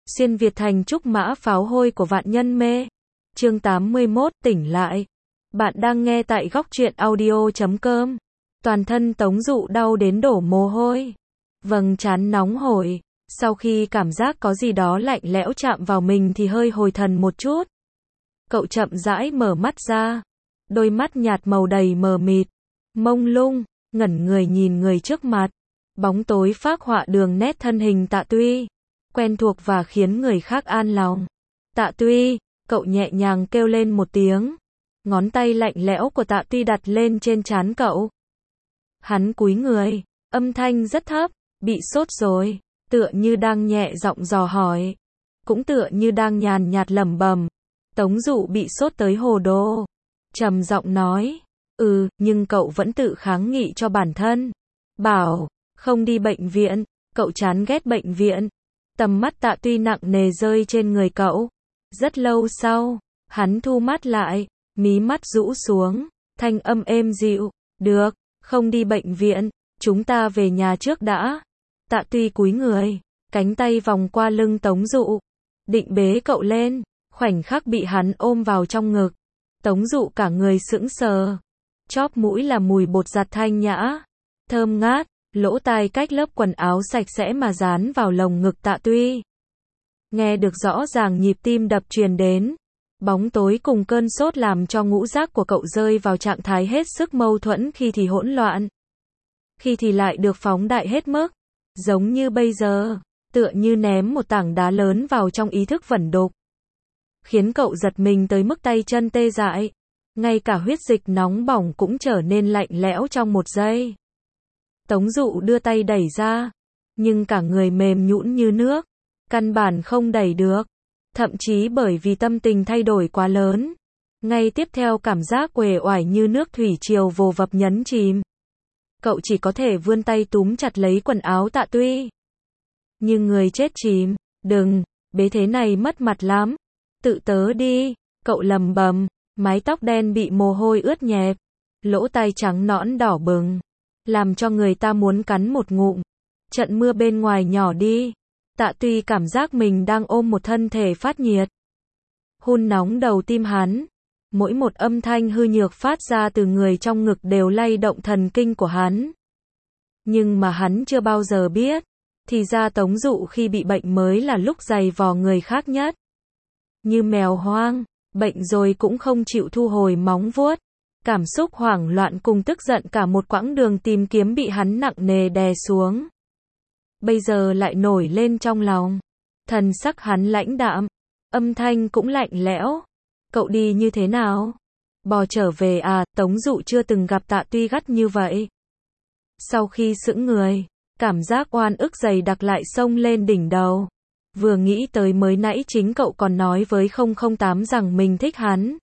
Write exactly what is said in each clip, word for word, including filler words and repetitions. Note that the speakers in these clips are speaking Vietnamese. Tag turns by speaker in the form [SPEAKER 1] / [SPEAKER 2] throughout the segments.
[SPEAKER 1] Xuyên Việt thành trúc mã pháo hôi của vạn nhân mê. Chương tám mươi mốt, tỉnh lại. Bạn đang nghe tại góc truyện audio chấm com. Toàn thân Tống Dụ đau đến đổ mồ hôi. Vầng trán nóng hổi. Sau khi cảm giác có gì đó lạnh lẽo chạm vào mình thì hơi hồi thần một chút. Cậu chậm rãi mở mắt ra. Đôi mắt nhạt màu đầy mờ mịt, mông lung, ngẩn người nhìn người trước mặt. Bóng tối phác họa đường nét thân hình Tạ Tuy. Quen thuộc và khiến người khác an lòng. Tạ Tuy, cậu nhẹ nhàng kêu lên một tiếng. Ngón tay lạnh lẽo của Tạ Tuy đặt lên trên trán cậu. Hắn cúi người, âm thanh rất thấp, bị sốt rồi, tựa như đang nhẹ giọng dò hỏi. Cũng tựa như đang nhàn nhạt lẩm bẩm. Tống Dụ bị sốt tới hồ đồ. Trầm giọng nói, ừ, nhưng cậu vẫn tự kháng nghị cho bản thân. Bảo, không đi bệnh viện, cậu chán ghét bệnh viện. Tầm mắt Tạ Tuy nặng nề rơi trên người cậu. Rất lâu sau, hắn thu mắt lại, mí mắt rũ xuống, thanh âm êm dịu, được, không đi bệnh viện, chúng ta về nhà trước đã. Tạ Tuy cúi người, cánh tay vòng qua lưng Tống Dụ, định bế cậu lên, khoảnh khắc bị hắn ôm vào trong ngực. Tống Dụ cả người sững sờ, chóp mũi là mùi bột giặt thanh nhã, thơm ngát, lỗ tai cách lớp quần áo sạch sẽ mà dán vào lồng ngực Tạ Tuy. Nghe được rõ ràng nhịp tim đập truyền đến. Bóng tối cùng cơn sốt làm cho ngũ giác của cậu rơi vào trạng thái hết sức mâu thuẫn, khi thì hỗn loạn, khi thì lại được phóng đại hết mức. Giống như bây giờ, tựa như ném một tảng đá lớn vào trong ý thức vẩn đục, khiến cậu giật mình tới mức tay chân tê dại. Ngay cả huyết dịch nóng bỏng cũng trở nên lạnh lẽo trong một giây. Tống Dụ đưa tay đẩy ra, nhưng cả người mềm nhũn như nước, căn bản không đẩy được. Thậm chí bởi vì tâm tình thay đổi quá lớn, ngay tiếp theo cảm giác uể oải như nước thủy triều vồ vập nhấn chìm. Cậu chỉ có thể vươn tay túm chặt lấy quần áo Tạ Tuy. Như người chết chìm, đừng, bế thế này mất mặt lắm. Tự tớ đi, cậu lầm bầm, mái tóc đen bị mồ hôi ướt nhẹp, lỗ tai trắng nõn đỏ bừng, làm cho người ta muốn cắn một ngụm. Trận mưa bên ngoài nhỏ đi. Tạ Tuy cảm giác mình đang ôm một thân thể phát nhiệt, hun nóng đầu tim hắn. Mỗi một âm thanh hư nhược phát ra từ người trong ngực đều lay động thần kinh của hắn. Nhưng mà hắn chưa bao giờ biết, thì ra Tống Dụ khi bị bệnh mới là lúc giày vò người khác nhất. Như mèo hoang, bệnh rồi cũng không chịu thu hồi móng vuốt. Cảm xúc hoảng loạn cùng tức giận cả một quãng đường tìm kiếm bị hắn nặng nề đè xuống. Bây giờ lại nổi lên trong lòng. Thần sắc hắn lãnh đạm, âm thanh cũng lạnh lẽo. Cậu đi như thế nào? Bò trở về à? Tống Dụ chưa từng gặp Tạ Tuy gắt như vậy. Sau khi sững người, cảm giác oan ức dày đặc lại xông lên đỉnh đầu. Vừa nghĩ tới mới nãy chính cậu còn nói với không không tám rằng mình thích hắn,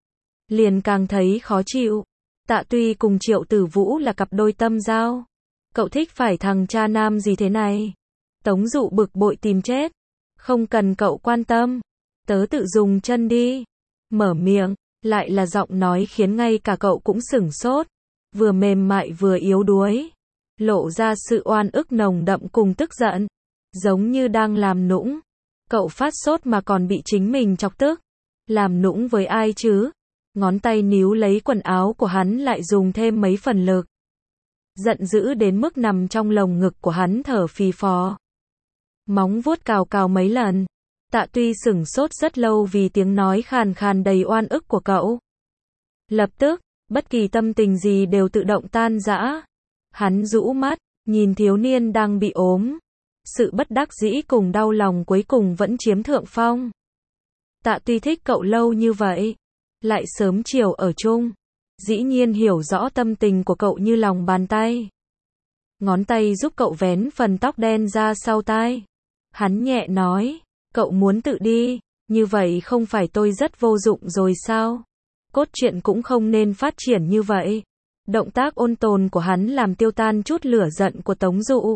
[SPEAKER 1] liền càng thấy khó chịu. Tạ Tuy cùng Triệu Tử Vũ là cặp đôi tâm giao. Cậu thích phải thằng cha nam gì thế này? Tống Dụ bực bội tìm chết. Không cần cậu quan tâm, tớ tự dùng chân đi. Mở miệng, lại là giọng nói khiến ngay cả cậu cũng sửng sốt. Vừa mềm mại vừa yếu đuối, lộ ra sự oan ức nồng đậm cùng tức giận. Giống như đang làm nũng. Cậu phát sốt mà còn bị chính mình chọc tức. Làm nũng với ai chứ? Ngón tay níu lấy quần áo của hắn lại dùng thêm mấy phần lực. Giận dữ đến mức nằm trong lồng ngực của hắn thở phì phò. Móng vuốt cào cào mấy lần. Tạ Tuy sửng sốt rất lâu vì tiếng nói khàn khàn đầy oan ức của cậu. Lập tức, bất kỳ tâm tình gì đều tự động tan rã. Hắn rũ mắt, nhìn thiếu niên đang bị ốm. Sự bất đắc dĩ cùng đau lòng cuối cùng vẫn chiếm thượng phong. Tạ Tuy thích cậu lâu như vậy, lại sớm chiều ở chung, dĩ nhiên hiểu rõ tâm tình của cậu như lòng bàn tay. Ngón tay giúp cậu vén phần tóc đen ra sau tai. Hắn nhẹ nói, cậu muốn tự đi, như vậy không phải tôi rất vô dụng rồi sao? Cốt truyện cũng không nên phát triển như vậy. Động tác ôn tồn của hắn làm tiêu tan chút lửa giận của Tống Dụ.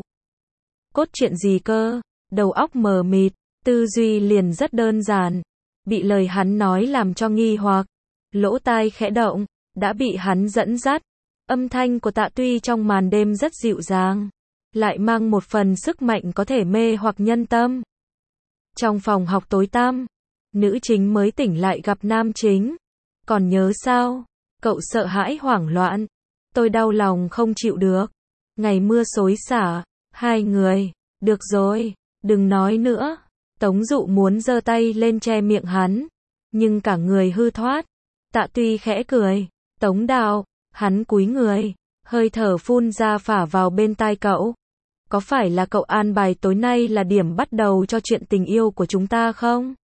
[SPEAKER 1] Cốt truyện gì cơ? Đầu óc mờ mịt, tư duy liền rất đơn giản. Bị lời hắn nói làm cho nghi hoặc, lỗ tai khẽ động, đã bị hắn dẫn dắt. Âm thanh của Tạ Tuy trong màn đêm rất dịu dàng, lại mang một phần sức mạnh có thể mê hoặc nhân tâm. Trong phòng học tối tăm, nữ chính mới tỉnh lại gặp nam chính. Còn nhớ sao? Cậu sợ hãi hoảng loạn. Tôi đau lòng không chịu được. Ngày mưa xối xả, hai người, được rồi, đừng nói nữa. Tống Dụ muốn giơ tay lên che miệng hắn, nhưng cả người hư thoát. Tạ Tuy khẽ cười, Tống Đào, hắn cúi người, hơi thở phun ra phả vào bên tai cậu. Có phải là cậu an bài tối nay là điểm bắt đầu cho chuyện tình yêu của chúng ta không?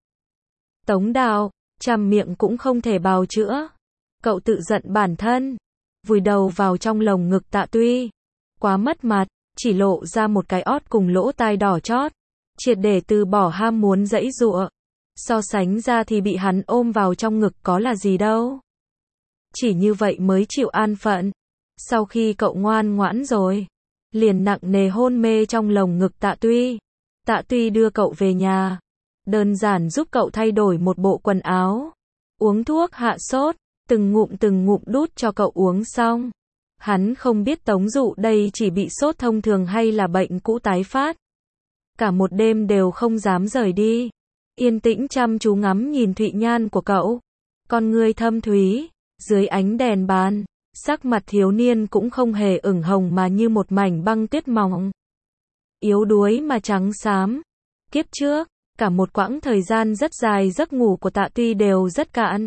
[SPEAKER 1] Tống Đào, chằm miệng cũng không thể bào chữa. Cậu tự giận bản thân, vùi đầu vào trong lồng ngực Tạ Tuy. Quá mất mặt, chỉ lộ ra một cái ót cùng lỗ tai đỏ chót. Triệt để từ bỏ ham muốn giãy giụa. So sánh ra thì bị hắn ôm vào trong ngực có là gì đâu. Chỉ như vậy mới chịu an phận. Sau khi cậu ngoan ngoãn rồi, liền nặng nề hôn mê trong lồng ngực Tạ Tuy. Tạ Tuy đưa cậu về nhà, đơn giản giúp cậu thay đổi một bộ quần áo, uống thuốc hạ sốt, từng ngụm từng ngụm đút cho cậu uống xong. Hắn không biết Tống Dụ đây chỉ bị sốt thông thường hay là bệnh cũ tái phát. Cả một đêm đều không dám rời đi, yên tĩnh chăm chú ngắm nhìn Thụy Nhan của cậu. Con ngươi thâm thúy, dưới ánh đèn bàn, sắc mặt thiếu niên cũng không hề ửng hồng mà như một mảnh băng tuyết mỏng. Yếu đuối mà trắng xám. Kiếp trước, cả một quãng thời gian rất dài giấc ngủ của Tạ Tuy đều rất cạn.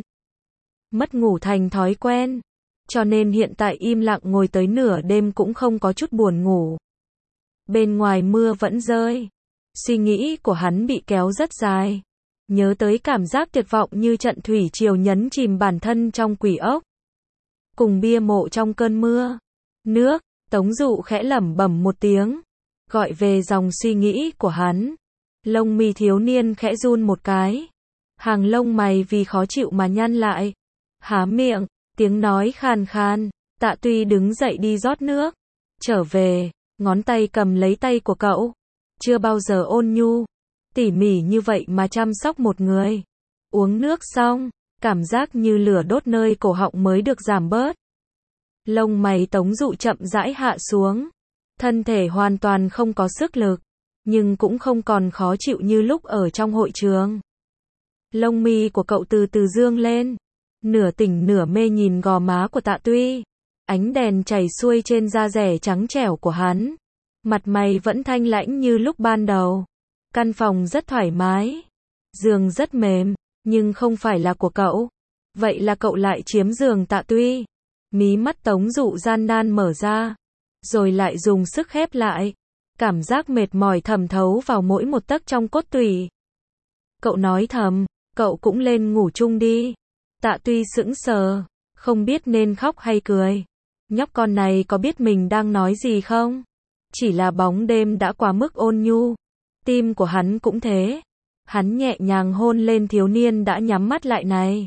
[SPEAKER 1] Mất ngủ thành thói quen, cho nên hiện tại im lặng ngồi tới nửa đêm cũng không có chút buồn ngủ. Bên ngoài mưa vẫn rơi. Suy nghĩ của hắn bị kéo rất dài. Nhớ tới cảm giác tuyệt vọng như trận thủy triều nhấn chìm bản thân trong quỷ ốc. Cùng bia mộ trong cơn mưa. Nước, Tống Dụ khẽ lẩm bẩm một tiếng, gọi về dòng suy nghĩ của hắn. Lông mi thiếu niên khẽ run một cái. Hàng lông mày vì khó chịu mà nhăn lại. Há miệng, tiếng nói khàn khàn. Tạ Tuy đứng dậy đi rót nước. Trở về, ngón tay cầm lấy tay của cậu. Chưa bao giờ ôn nhu, tỉ mỉ như vậy mà chăm sóc một người. Uống nước xong, cảm giác như lửa đốt nơi cổ họng mới được giảm bớt. Lông mày Tống Dụ chậm rãi hạ xuống. Thân thể hoàn toàn không có sức lực, nhưng cũng không còn khó chịu như lúc ở trong hội trường. Lông mi của cậu từ từ dương lên, nửa tỉnh nửa mê nhìn gò má của Tạ Tuy. Ánh đèn chảy xuôi trên da dẻ trắng trẻo của hắn. Mặt mày vẫn thanh lãnh như lúc ban đầu. Căn phòng rất thoải mái. Giường rất mềm, nhưng không phải là của cậu. Vậy là cậu lại chiếm giường Tạ Tuy. Mí mắt Tống Dụ gian nan mở ra, rồi lại dùng sức khép lại. Cảm giác mệt mỏi thẩm thấu vào mỗi một tấc trong cốt tủy. Cậu nói thầm, cậu cũng lên ngủ chung đi. Tạ Tuy sững sờ, không biết nên khóc hay cười. Nhóc con này có biết mình đang nói gì không? Chỉ là bóng đêm đã quá mức ôn nhu. Tim của hắn cũng thế. Hắn nhẹ nhàng hôn lên thiếu niên đã nhắm mắt lại này.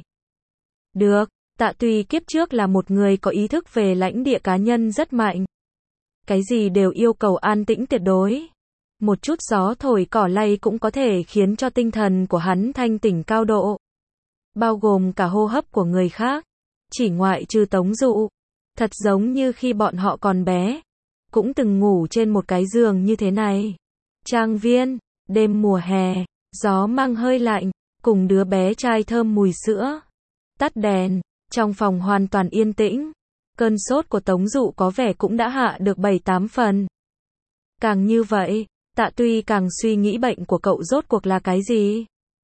[SPEAKER 1] Được, Tạ Tuy kiếp trước là một người có ý thức về lãnh địa cá nhân rất mạnh. Cái gì đều yêu cầu an tĩnh tuyệt đối. Một chút gió thổi cỏ lay cũng có thể khiến cho tinh thần của hắn thanh tỉnh cao độ. Bao gồm cả hô hấp của người khác. Chỉ ngoại trừ Tống Dụ. Thật giống như khi bọn họ còn bé. Cũng từng ngủ trên một cái giường như thế này. Trang viên, đêm mùa hè, gió mang hơi lạnh, cùng đứa bé trai thơm mùi sữa. Tắt đèn, trong phòng hoàn toàn yên tĩnh. Cơn sốt của Tống Dụ có vẻ cũng đã hạ được bảy tám phần. Càng như vậy, Tạ Tuy càng suy nghĩ bệnh của cậu rốt cuộc là cái gì.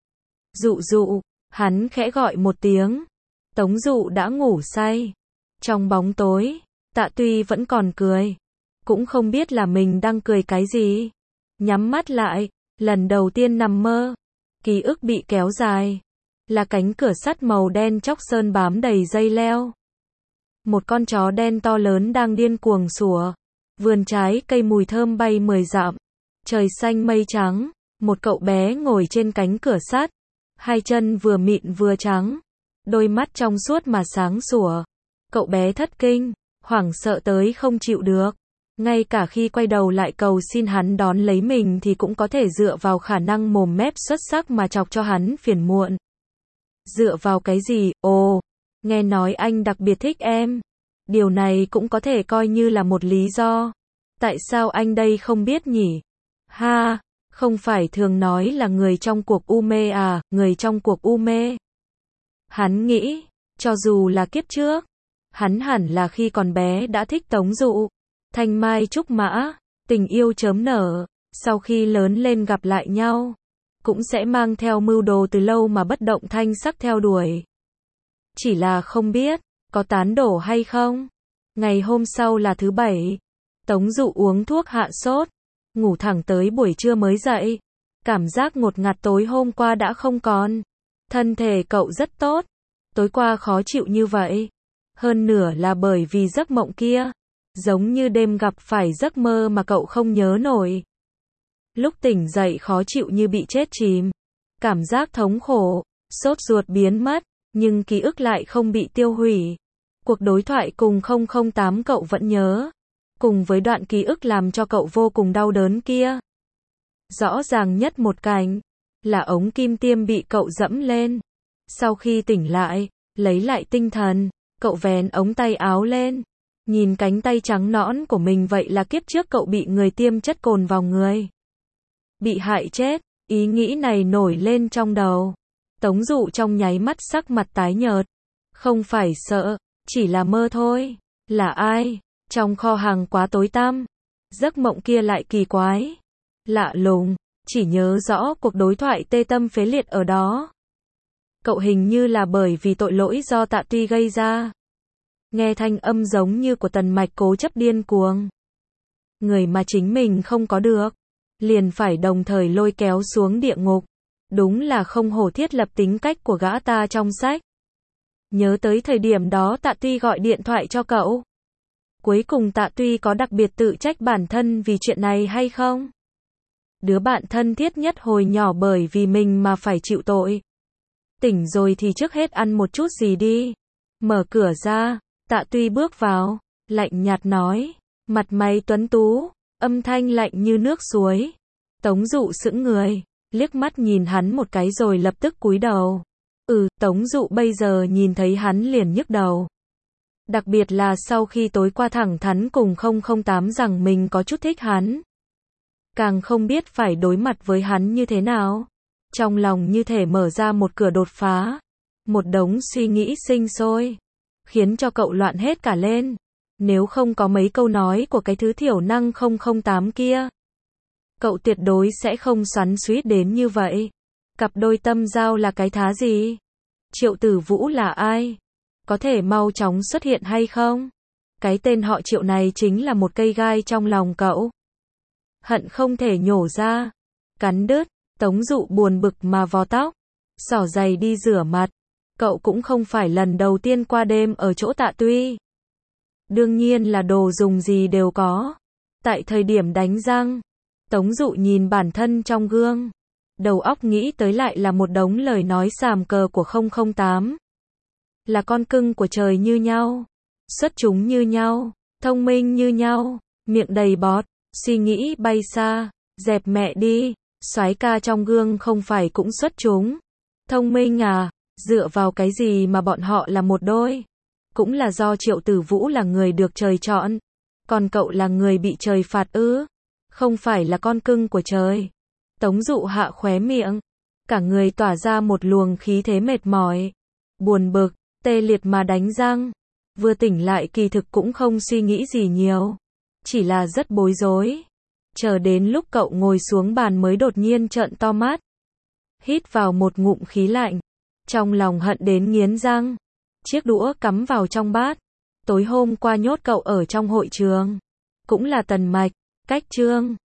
[SPEAKER 1] Dụ Dụ, hắn khẽ gọi một tiếng. Tống Dụ đã ngủ say. Trong bóng tối, Tạ Tuy vẫn còn cười. Cũng không biết là mình đang cười cái gì. Nhắm mắt lại, lần đầu tiên nằm mơ. Ký ức bị kéo dài. Là cánh cửa sắt màu đen chóc sơn bám đầy dây leo. Một con chó đen to lớn đang điên cuồng sủa. Vườn trái cây mùi thơm bay mười dặm. Trời xanh mây trắng. Một cậu bé ngồi trên cánh cửa sắt. Hai chân vừa mịn vừa trắng. Đôi mắt trong suốt mà sáng sủa. Cậu bé thất kinh, hoảng sợ tới không chịu được. Ngay cả khi quay đầu lại cầu xin hắn đón lấy mình thì cũng có thể dựa vào khả năng mồm mép xuất sắc mà chọc cho hắn phiền muộn. Dựa vào cái gì? Ồ, nghe nói anh đặc biệt thích em. Điều này cũng có thể coi như là một lý do. Tại sao anh đây không biết nhỉ? Ha, Không phải thường nói là người trong cuộc u mê à, người trong cuộc u mê. Hắn nghĩ, cho dù là kiếp trước, hắn hẳn là khi còn bé đã thích Tống Dụ, thanh mai trúc mã, tình yêu chớm nở, sau khi lớn lên gặp lại nhau, cũng sẽ mang theo mưu đồ từ lâu mà bất động thanh sắc theo đuổi. Chỉ là không biết, có tán đổ hay không? Ngày hôm sau là thứ bảy, Tống Dụ uống thuốc hạ sốt, ngủ thẳng tới buổi trưa mới dậy. Cảm giác ngột ngạt tối hôm qua đã không còn. Thân thể cậu rất tốt. Tối qua khó chịu như vậy. Hơn nửa là bởi vì giấc mộng kia. Giống như đêm gặp phải giấc mơ mà cậu không nhớ nổi. Lúc tỉnh dậy khó chịu như bị chết chìm. Cảm giác thống khổ, sốt ruột biến mất, nhưng ký ức lại không bị tiêu hủy. Cuộc đối thoại cùng không không tám cậu vẫn nhớ. Cùng với đoạn ký ức làm cho cậu vô cùng đau đớn kia. Rõ ràng nhất một cảnh, là ống kim tiêm bị cậu dẫm lên. Sau khi tỉnh lại, lấy lại tinh thần, cậu vén ống tay áo lên. Nhìn cánh tay trắng nõn của mình, vậy là kiếp trước cậu bị người tiêm chất cồn vào người. Bị hại chết, ý nghĩ này nổi lên trong đầu. Tống Dụ trong nháy mắt sắc mặt tái nhợt. Không phải sợ, chỉ là mơ thôi. Là ai? Trong kho hàng quá tối tăm. Giấc mộng kia lại kỳ quái. Lạ lùng, chỉ nhớ rõ cuộc đối thoại tê tâm phế liệt ở đó. Cậu hình như là bởi vì tội lỗi do Tạ Tuy gây ra. Nghe thanh âm giống như của Tần Mạch cố chấp điên cuồng. Người mà chính mình không có được, liền phải đồng thời lôi kéo xuống địa ngục. Đúng là không hổ thiết lập tính cách của gã ta trong sách. Nhớ tới thời điểm đó Tạ Tuy gọi điện thoại cho cậu. Cuối cùng Tạ Tuy có đặc biệt tự trách bản thân vì chuyện này hay không? Đứa bạn thân thiết nhất hồi nhỏ bởi vì mình mà phải chịu tội. Tỉnh rồi thì trước hết ăn một chút gì đi. Mở cửa ra, Tạ Tuy bước vào, lạnh nhạt nói, mặt mày tuấn tú, âm thanh lạnh như nước suối. Tống Dụ sững người, liếc mắt nhìn hắn một cái rồi lập tức cúi đầu. Ừ, Tống Dụ bây giờ nhìn thấy hắn liền nhức đầu. Đặc biệt là sau khi tối qua thẳng thắn cùng không không tám rằng mình có chút thích hắn. Càng không biết phải đối mặt với hắn như thế nào. Trong lòng như thể mở ra một cửa đột phá. Một đống suy nghĩ sinh sôi. Khiến cho cậu loạn hết cả lên. Nếu không có mấy câu nói của cái thứ thiểu năng không không tám kia, cậu tuyệt đối sẽ không xoắn xuýt đến như vậy. Cặp đôi tâm giao là cái thá gì? Triệu Tử Vũ là ai? Có thể mau chóng xuất hiện hay không? Cái tên họ Triệu này chính là một cây gai trong lòng cậu. Hận không thể nhổ ra. Cắn đứt. Tống Dụ buồn bực mà vò tóc. Xỏ giày đi rửa mặt. Cậu cũng không phải lần đầu tiên qua đêm ở chỗ Tạ Tuy. Đương nhiên là đồ dùng gì đều có. Tại thời điểm đánh răng, Tống Dụ nhìn bản thân trong gương. Đầu óc nghĩ tới lại là một đống lời nói xàm cờ của không không tám. Là con cưng của trời như nhau. Xuất chúng như nhau. Thông minh như nhau. Miệng đầy bọt. Suy nghĩ bay xa. Dẹp mẹ đi. Soái ca trong gương không phải cũng xuất chúng. Thông minh à? Dựa vào cái gì mà bọn họ là một đôi? Cũng là do Triệu Tử Vũ là người được trời chọn. Còn cậu là người bị trời phạt ư? Không phải là con cưng của trời. Tống Dụ hạ khóe miệng. Cả người tỏa ra một luồng khí thế mệt mỏi. Buồn bực, tê liệt mà đánh răng. Vừa tỉnh lại kỳ thực cũng không suy nghĩ gì nhiều. Chỉ là rất bối rối. Chờ đến lúc cậu ngồi xuống bàn mới đột nhiên trợn to mắt. Hít vào một ngụm khí lạnh. Trong lòng hận đến nghiến răng. Chiếc đũa cắm vào trong bát. Tối hôm qua nhốt cậu ở trong hội trường. Cũng là Tần Mạch, Cách Trương,